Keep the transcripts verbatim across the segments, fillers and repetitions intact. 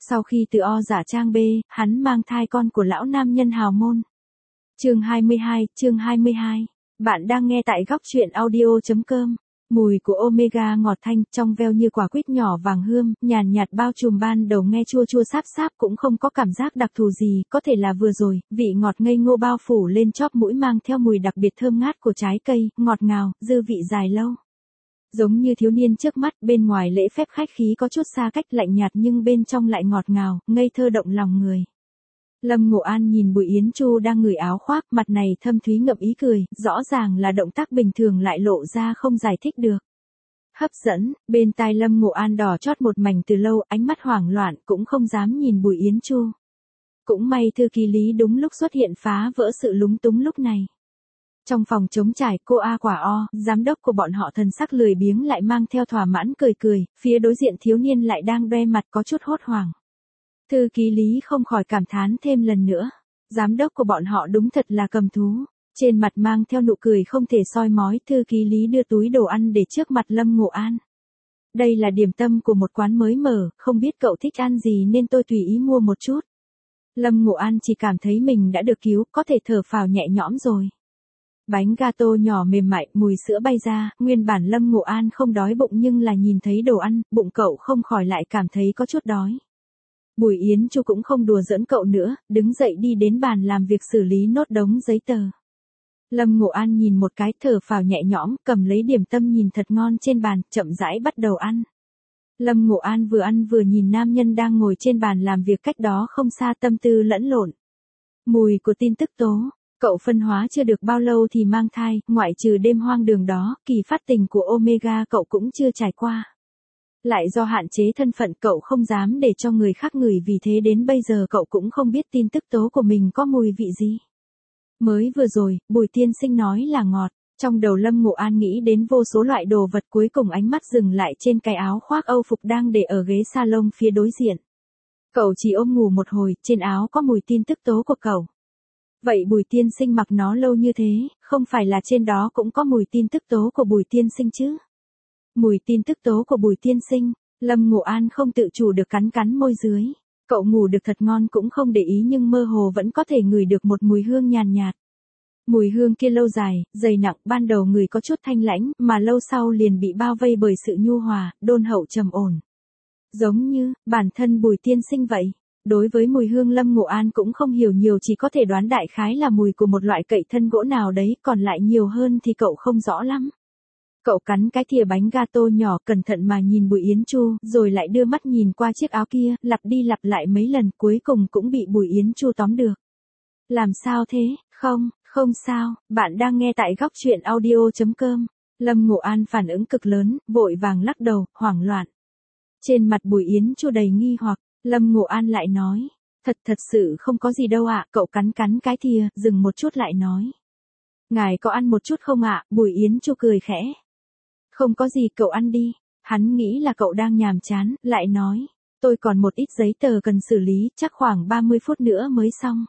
Sau khi từ O giả trang B, hắn mang thai con của lão nam nhân hào môn. Chương hai mươi hai, chương hai mươi hai. Bạn đang nghe tại góc truyện audio chấm com. Mùi của Omega ngọt thanh, trong veo như quả quýt nhỏ vàng hương, nhàn nhạt bao trùm ban đầu nghe chua chua sáp sáp cũng không có cảm giác đặc thù gì, có thể là vừa rồi, vị ngọt ngây ngô bao phủ lên chóp mũi mang theo mùi đặc biệt thơm ngát của trái cây, ngọt ngào, dư vị dài lâu. Giống như thiếu niên trước mắt, bên ngoài lễ phép khách khí có chút xa cách lạnh nhạt nhưng bên trong lại ngọt ngào, ngây thơ động lòng người. Lâm Ngộ An nhìn Bùi Yến Chu đang ngửi áo khoác, mặt này thâm thúy ngậm ý cười, rõ ràng là động tác bình thường lại lộ ra không giải thích được. Hấp dẫn, bên tai Lâm Ngộ An đỏ chót một mảnh từ lâu, ánh mắt hoảng loạn, cũng không dám nhìn Bùi Yến Chu. Cũng may thư ký Lý đúng lúc xuất hiện phá vỡ sự lúng túng lúc này. Trong phòng trống trải, cô A Quả O, giám đốc của bọn họ thần sắc lười biếng lại mang theo thỏa mãn cười cười, phía đối diện thiếu niên lại đang đoe mặt có chút hốt hoảng. Thư ký Lý không khỏi cảm thán thêm lần nữa. Giám đốc của bọn họ đúng thật là cầm thú. Trên mặt mang theo nụ cười không thể soi mói, thư ký Lý đưa túi đồ ăn để trước mặt Lâm Ngộ An. Đây là điểm tâm của một quán mới mở, không biết cậu thích ăn gì nên tôi tùy ý mua một chút. Lâm Ngộ An chỉ cảm thấy mình đã được cứu, có thể thở phào nhẹ nhõm rồi. Bánh gato nhỏ mềm mại, mùi sữa bay ra, nguyên bản Lâm Ngộ An không đói bụng nhưng là nhìn thấy đồ ăn, bụng cậu không khỏi lại cảm thấy có chút đói. Bùi Yến Chu cũng không đùa giỡn cậu nữa, đứng dậy đi đến bàn làm việc xử lý nốt đống giấy tờ. Lâm Ngộ An nhìn một cái thở phào nhẹ nhõm, cầm lấy điểm tâm nhìn thật ngon trên bàn, chậm rãi bắt đầu ăn. Lâm Ngộ An vừa ăn vừa nhìn nam nhân đang ngồi trên bàn làm việc cách đó không xa, tâm tư lẫn lộn. Mùi của tin tức tố, cậu phân hóa chưa được bao lâu thì mang thai, ngoại trừ đêm hoang đường đó, kỳ phát tình của Omega cậu cũng chưa trải qua. Lại do hạn chế thân phận cậu không dám để cho người khác ngửi, vì thế đến bây giờ cậu cũng không biết tin tức tố của mình có mùi vị gì. Mới vừa rồi, Bùi tiên sinh nói là ngọt, trong đầu Lâm Ngộ An nghĩ đến vô số loại đồ vật, cuối cùng ánh mắt dừng lại trên cái áo khoác Âu phục đang để ở ghế salon phía đối diện. Cậu chỉ ôm ngủ một hồi, trên áo có mùi tin tức tố của cậu. Vậy Bùi tiên sinh mặc nó lâu như thế, không phải là trên đó cũng có mùi tin tức tố của Bùi tiên sinh chứ? Mùi tin tức tố của Bùi tiên sinh, Lâm Ngộ An không tự chủ được cắn cắn môi dưới. Cậu ngủ được thật ngon cũng không để ý nhưng mơ hồ vẫn có thể ngửi được một mùi hương nhàn nhạt. Mùi hương kia lâu dài, dày nặng, ban đầu người có chút thanh lãnh, mà lâu sau liền bị bao vây bởi sự nhu hòa, đôn hậu trầm ổn. Giống như, bản thân Bùi tiên sinh vậy. Đối với mùi hương Lâm Ngộ An cũng không hiểu nhiều, chỉ có thể đoán đại khái là mùi của một loại cậy thân gỗ nào đấy, còn lại nhiều hơn thì cậu không rõ lắm. Cậu cắn cái thìa bánh gato nhỏ, cẩn thận mà nhìn Bùi Yến Chu, rồi lại đưa mắt nhìn qua chiếc áo kia, lặp đi lặp lại mấy lần, cuối cùng cũng bị Bùi Yến Chu tóm được. Làm sao thế? Không, không sao, bạn đang nghe tại góc truyện audio chấm com. Lâm Ngộ An phản ứng cực lớn, vội vàng lắc đầu, hoảng loạn. Trên mặt Bùi Yến Chu đầy nghi hoặc, Lâm Ngộ An lại nói, thật thật sự không có gì đâu ạ. Cậu cắn cắn cái thìa, dừng một chút lại nói. Ngài có ăn một chút không ạ? Bùi Yến Chu cười khẽ. Không có gì, cậu ăn đi. Hắn nghĩ là cậu đang nhàm chán, lại nói, tôi còn một ít giấy tờ cần xử lý, chắc khoảng ba mươi phút nữa mới xong.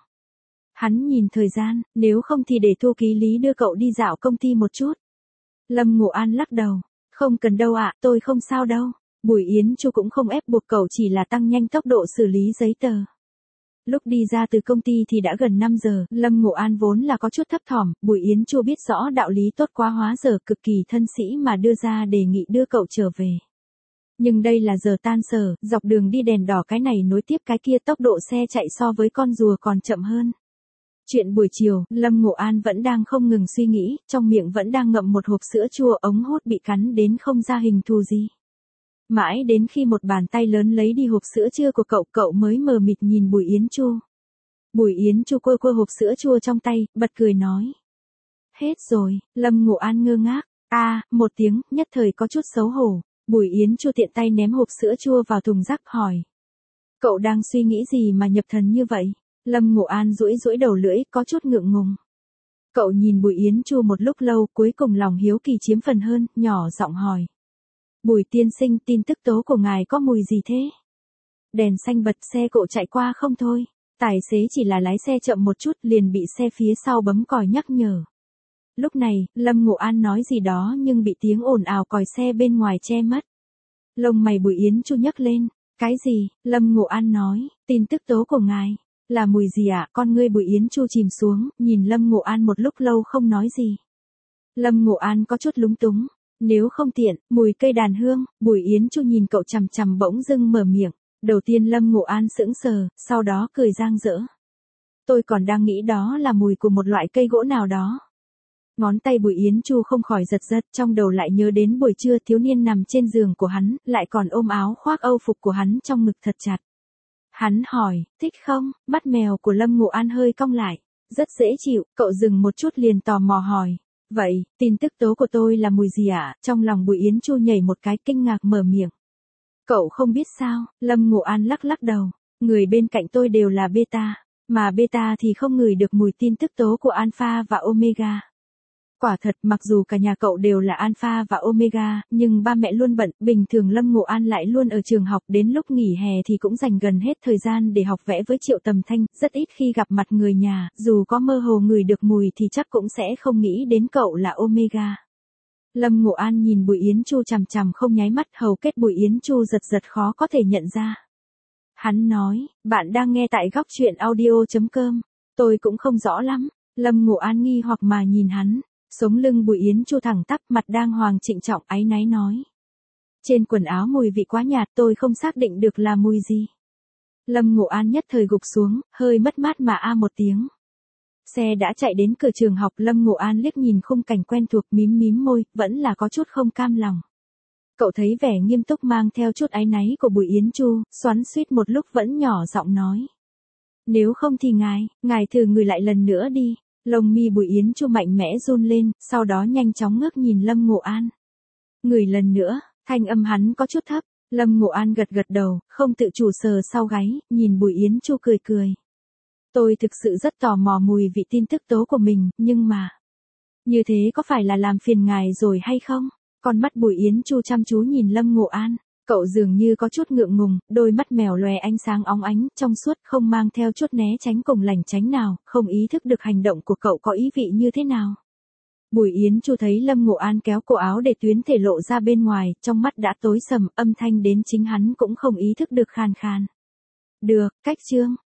Hắn nhìn thời gian, nếu không thì để thư ký Lý đưa cậu đi dạo công ty một chút. Lâm Ngộ An lắc đầu, không cần đâu ạ, tôi không sao đâu. Bùi Yến Chu cũng không ép buộc cậu, chỉ là tăng nhanh tốc độ xử lý giấy tờ. Lúc đi ra từ công ty thì đã gần năm giờ, Lâm Ngộ An vốn là có chút thấp thỏm, Bùi Yến Chu biết rõ đạo lý tốt quá hóa giờ cực kỳ thân sĩ mà đưa ra đề nghị đưa cậu trở về. Nhưng đây là giờ tan sở, dọc đường đi đèn đỏ cái này nối tiếp cái kia, tốc độ xe chạy so với con rùa còn chậm hơn. Chuyện buổi chiều, Lâm Ngộ An vẫn đang không ngừng suy nghĩ, trong miệng vẫn đang ngậm một hộp sữa chua, ống hút bị cắn đến không ra hình thù gì. Mãi đến khi một bàn tay lớn lấy đi hộp sữa chua của cậu, cậu mới mờ mịt nhìn Bùi Yến Chu. Bùi Yến Chu quơ quơ hộp sữa chua trong tay, bật cười nói. Hết rồi. Lâm Ngộ An ngơ ngác. A, à, một tiếng, nhất thời có chút xấu hổ. Bùi Yến Chu tiện tay ném hộp sữa chua vào thùng rác, hỏi. Cậu đang suy nghĩ gì mà nhập thần như vậy? Lâm Ngộ An duỗi duỗi đầu lưỡi, có chút ngượng ngùng. Cậu nhìn Bùi Yến Chu một lúc lâu, cuối cùng lòng hiếu kỳ chiếm phần hơn, nhỏ giọng hỏi. Bùi tiên sinh, tin tức tố của ngài có mùi gì thế? Đèn xanh bật, xe cộ chạy qua không thôi. Tài xế chỉ là lái xe chậm một chút liền bị xe phía sau bấm còi nhắc nhở. Lúc này, Lâm Ngộ An nói gì đó nhưng bị tiếng ồn ào còi xe bên ngoài che mất. Lông mày Bùi Yến Chu nhấc lên. Cái gì? Lâm Ngộ An nói, tin tức tố của ngài. Là mùi gì ạ? À? Con ngươi Bùi Yến Chu chìm xuống, nhìn Lâm Ngộ An một lúc lâu không nói gì. Lâm Ngộ An có chút lúng túng. Nếu không tiện, mùi cây đàn hương. Bùi Yến Chu nhìn cậu chằm chằm bỗng dưng mở miệng. Đầu tiên Lâm Ngộ An sững sờ, sau đó cười giang dỡ. Tôi còn đang nghĩ đó là mùi của một loại cây gỗ nào đó. Ngón tay Bùi Yến Chu không khỏi giật giật, trong đầu lại nhớ đến buổi trưa thiếu niên nằm trên giường của hắn, lại còn ôm áo khoác âu phục của hắn trong ngực thật chặt. Hắn hỏi, thích không? Mắt mèo của Lâm Ngộ An hơi cong lại. Rất dễ chịu, cậu dừng một chút liền tò mò hỏi. Vậy, tin tức tố của tôi là mùi gì ạ? À? Trong lòng Bùi Yến Chu nhảy một cái kinh ngạc mở miệng. Cậu không biết sao? Lâm Ngộ An lắc lắc đầu. Người bên cạnh tôi đều là beta, mà beta thì không ngửi được mùi tin tức tố của alpha và omega. Quả thật, mặc dù cả nhà cậu đều là alpha và omega, nhưng ba mẹ luôn bận, bình thường Lâm Ngộ An lại luôn ở trường học, đến lúc nghỉ hè thì cũng dành gần hết thời gian để học vẽ với Triệu Tầm Thanh, rất ít khi gặp mặt người nhà, dù có mơ hồ ngửi được mùi thì chắc cũng sẽ không nghĩ đến cậu là omega. Lâm Ngộ An nhìn Bùi Yến Chu chằm chằm không nháy mắt, hầu kết Bùi Yến Chu giật giật khó có thể nhận ra. Hắn nói, bạn đang nghe tại góc truyện audio chấm com, tôi cũng không rõ lắm. Lâm Ngộ An nghi hoặc mà nhìn hắn. Sống lưng Bùi Yến Chu thẳng tắp, mặt đang hoàng trịnh trọng áy náy nói. Trên quần áo mùi vị quá nhạt, tôi không xác định được là mùi gì. Lâm Ngộ An nhất thời gục xuống, hơi mất mát mà a một tiếng. Xe đã chạy đến cửa trường học, Lâm Ngộ An liếc nhìn khung cảnh quen thuộc, mím mím môi, vẫn là có chút không cam lòng. Cậu thấy vẻ nghiêm túc mang theo chút áy náy của Bùi Yến Chu, xoắn xuýt một lúc vẫn nhỏ giọng nói. Nếu không thì ngài, ngài thử ngửi lại lần nữa đi. Lông mi Bùi Yến Chu mạnh mẽ run lên, sau đó nhanh chóng ngước nhìn Lâm Ngộ An. Ngửi lần nữa, thanh âm hắn có chút thấp. Lâm Ngộ An gật gật đầu, không tự chủ sờ sau gáy, nhìn Bùi Yến Chu cười cười. Tôi thực sự rất tò mò mùi vị tin tức tố của mình, nhưng mà... Như thế có phải là làm phiền ngài rồi hay không? Con mắt Bùi Yến Chu chăm chú nhìn Lâm Ngộ An. Cậu dường như có chút ngượng ngùng, đôi mắt mèo lòe ánh sáng óng ánh, trong suốt, không mang theo chút né tránh cùng lành tránh nào, không ý thức được hành động của cậu có ý vị như thế nào. Bùi Yến Chu thấy Lâm Ngộ An kéo cổ áo để tuyến thể lộ ra bên ngoài, trong mắt đã tối sầm, âm thanh đến chính hắn cũng không ý thức được khan khan. Được, cách chương.